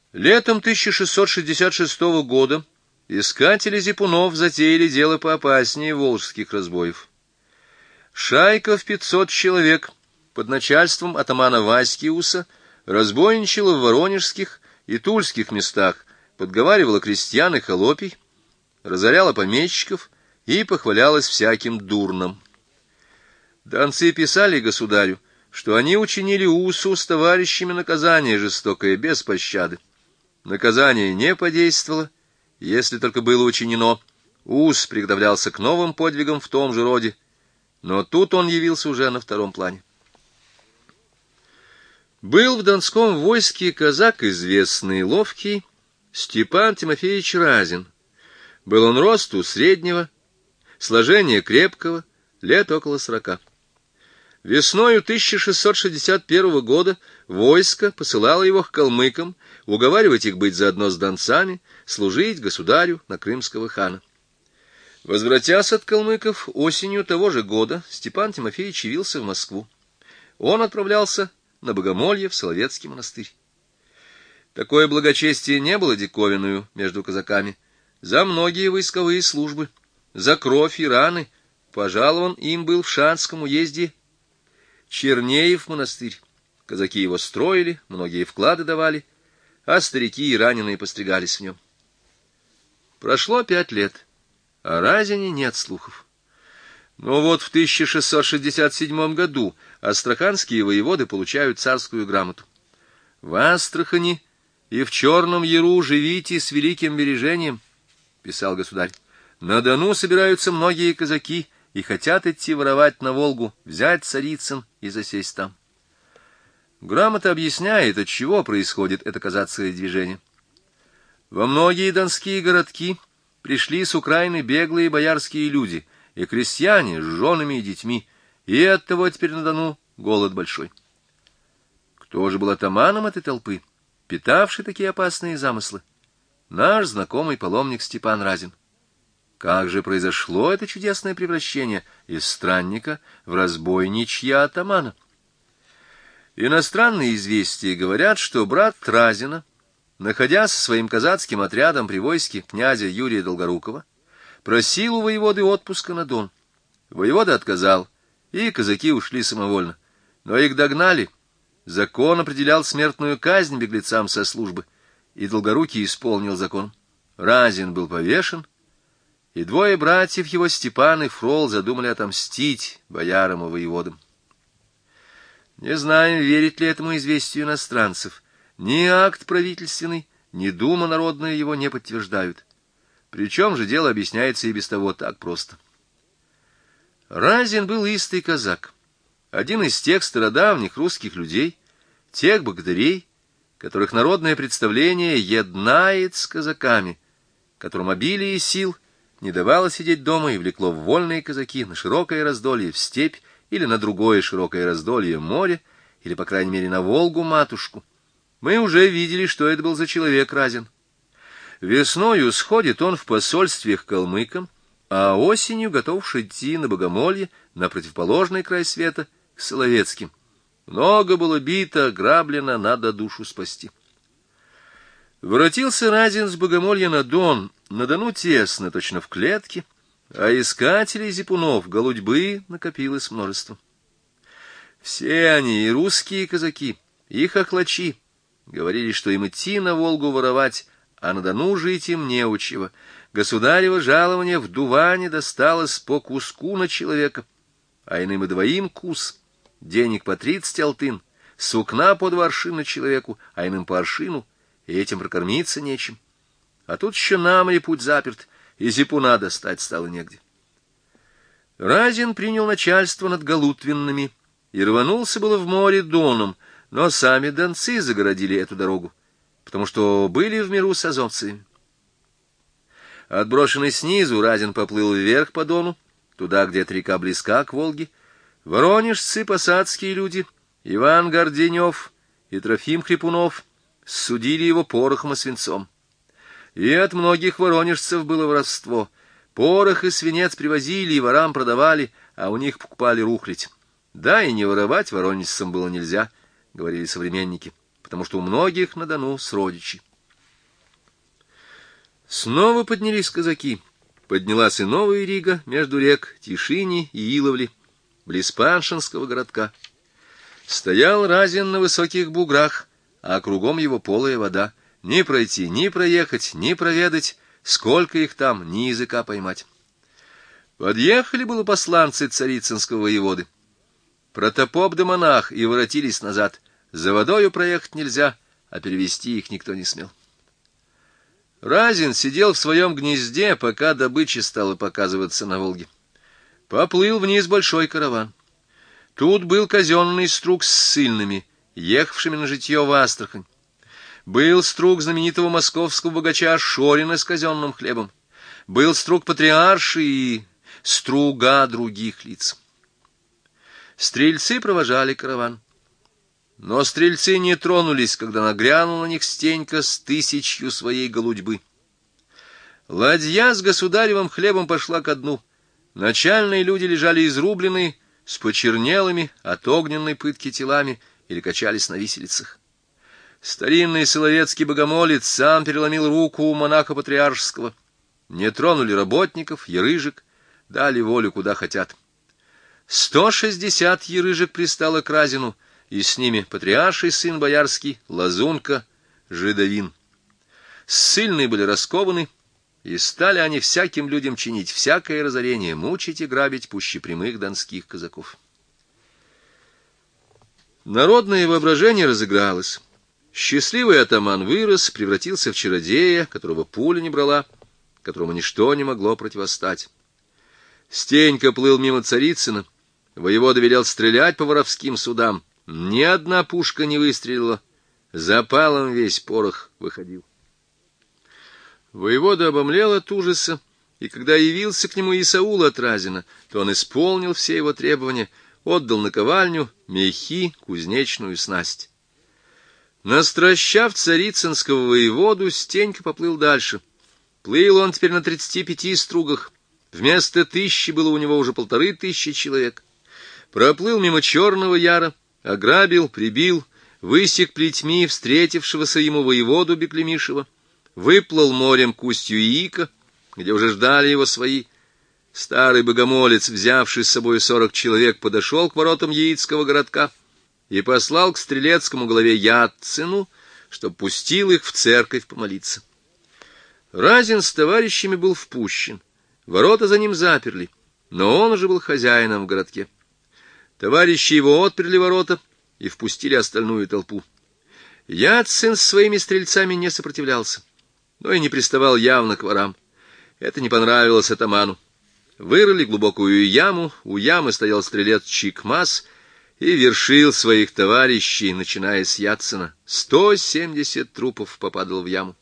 Летом 1666 года искатели зипунов затеяли дело поопаснее волжских разбоев. Шайка в 500 человек под начальством атамана Васькиуса разбойничала в воронежских и тульских местах, подговаривала крестьян и холопий, разоряла помещиков и похвалялась всяким дурном. Донцы писали государю, что они учинили Усу с товарищами наказание жестокое, без пощады. Наказание не подействовало, если только было учинено. Ус приготовлялся к новым подвигам в том же роде, но тут он явился уже на втором плане. Был в донском войске казак известный, ловкий, Степан Тимофеевич Разин. Был он росту среднего, сложения крепкого, лет около 40. Весною 1661 года войско посылало его к калмыкам, уговаривать их быть заодно с донцами, служить государю на крымского хана. Возвратясь от калмыков, осенью того же года Степан Тимофеевич явился в Москву. Он отправлялся на богомолье в Соловецкий монастырь. Такое благочестие не было диковиною между казаками. За многие войсковые службы, за кровь и раны пожалован им был в Шанском уезде Чернеев монастырь. Казаки его строили, многие вклады давали, а старики и раненые постригались в нем. Прошло 5 лет, о Разине нет слухов. Но вот в 1667 году астраханские воеводы получают царскую грамоту. В Астрахани и в Черном Яру живите с великим бережением, писал государь. На Дону собираются многие казаки и хотят идти воровать на Волгу, взять Царицын и засесть там. Грамота объясняет, от чего происходит это казацкое движение. Во многие донские городки пришли с Украины беглые боярские люди и крестьяне с женами и детьми, и оттого теперь на Дону голод большой. Кто же был атаманом этой толпы, питавший такие опасные замыслы? Наш знакомый паломник Степан Разин. Как же произошло это чудесное превращение из странника в разбойничья атамана? Иностранные известия говорят, что брат Разина, находясь со своим казацким отрядом при войске князя Юрия Долгорукова, просил у воеводы отпуска на Дон. Воевода отказал, и казаки ушли самовольно. Но их догнали. Закон определял смертную казнь беглецам со службы, и Долгорукий исполнил закон. Разин был повешен, и 2 братьев его, Степан и Фрол, задумали отомстить боярам и воеводам. Не знаем, верить ли этому известию иностранцев. Ни акт правительственный, ни дума народная его не подтверждают. Причем же дело объясняется и без того так просто. Разин был истый казак, один из тех стародавних русских людей, тех богатырей, которых народное представление еднает с казаками, которым обилие сил не давало сидеть дома и влекло в вольные казаки на широкое раздолье в степь или на другое широкое раздолье море, или, по крайней мере, на Волгу-матушку. Мы уже видели, что это был за человек Разин. Весною сходит он в посольстве к калмыкам, а осенью готов идти на богомолье на противоположный край света, к Соловецким. Много было бито, граблено, надо душу спасти. Воротился Разин с богомолья на Дон, на Дону тесно, точно в клетке, а искателей зипунов, голудьбы накопилось множество. Все они, и русские казаки, и хохлачи, говорили, что им идти на Волгу воровать, а на Дону жить им неучего. Государево жалование в Дуване досталось по куску на человека, а иным и 2 кус, денег по 30 алтын, сукна по 2 аршина человеку, а иным по аршину, и этим прокормиться нечем. А тут еще на море путь заперт, и зипуна достать стало негде. Разин принял начальство над галутвинными и рванулся было в море Доном, но сами донцы загородили эту дорогу, потому что были в миру с азовцами. Отброшенный снизу, Разин поплыл вверх по Дону, туда, где эта река близка к Волге. Воронежцы, посадские люди, Иван Горденев и Трофим Хрипунов судили его порохом и свинцом. И от многих воронежцев было воровство. Порох и свинец привозили и ворам продавали, а у них покупали рухлядь. Да и не воровать воронежцам было нельзя, говорили современники, потому что у многих на Дону сродичи. Снова поднялись казаки. Поднялась и новая Рига между рек Тишини и Иловли, близ Паншинского городка. Стоял Разин на высоких буграх, а кругом его полая вода. Ни пройти, ни проехать, ни проведать, сколько их там, ни языка поймать. Подъехали было посланцы царицынского воеводы. Протопоп да монах и воротились назад. За водою проехать нельзя, а перевести их никто не смел. Разин сидел в своем гнезде, пока добыча стала показываться на Волге. Поплыл вниз большой караван. Тут был казенный струк с ссыльными, ехавшими на житье в Астрахань. Был струк знаменитого московского богача Шорина с казенным хлебом. Был струк патриарши и струга других лиц. Стрельцы провожали караван. Но стрельцы не тронулись, когда нагрянул на них Стенька с 1000 своей голудьбы. Ладья с государевым хлебом пошла ко дну. Начальные люди лежали изрубленные, с почернелыми от огненной пытки телами или качались на виселицах. Старинный соловецкий богомолец сам переломил руку у монаха патриаршского. Не тронули работников, ярыжек, дали волю куда хотят. 160 ярыжек пристало к Разину, и с ними патриарший сын боярский, Лазунка, Жидовин. Ссыльные были раскованы, и стали они всяким людям чинить всякое разорение, мучить и грабить пуще прямых донских казаков. Народное воображение разыгралось. Счастливый атаман вырос, превратился в чародея, которого пуля не брала, которому ничто не могло противостать. Стенька плыл мимо Царицына, воевода велел стрелять по воровским судам. Ни одна пушка не выстрелила, запалом весь порох выходил. Воевода обомлел от ужаса, и когда явился к нему Исаул от Разина, то он исполнил все его требования, отдал наковальню, мехи, кузнечную снасть. Настращав царицынского воеводу, Стенька поплыл дальше. Плыл он теперь на 35 стругах. Вместо 1000 было у него уже 1500 человек. Проплыл мимо Черного Яра, ограбил, прибил, высек плетьми встретившегося ему воеводу Беклемишева, выплыл морем к устью Иика, где уже ждали его свои. Старый богомолец, взявший с собой 40 человек, подошел к воротам Яицкого городка и послал к стрелецкому главе Ятцину, чтоб пустил их в церковь помолиться. Разин с товарищами был впущен, ворота за ним заперли, но он уже был хозяином в городке. Товарищи его отперли ворота и впустили остальную толпу. Ятцин с своими стрельцами не сопротивлялся, но и не приставал явно к ворам. Это не понравилось атаману. Вырыли глубокую яму, у ямы стоял стрелец Чикмас и вершил своих товарищей, начиная с Ятцина. 170 трупов попадало в яму.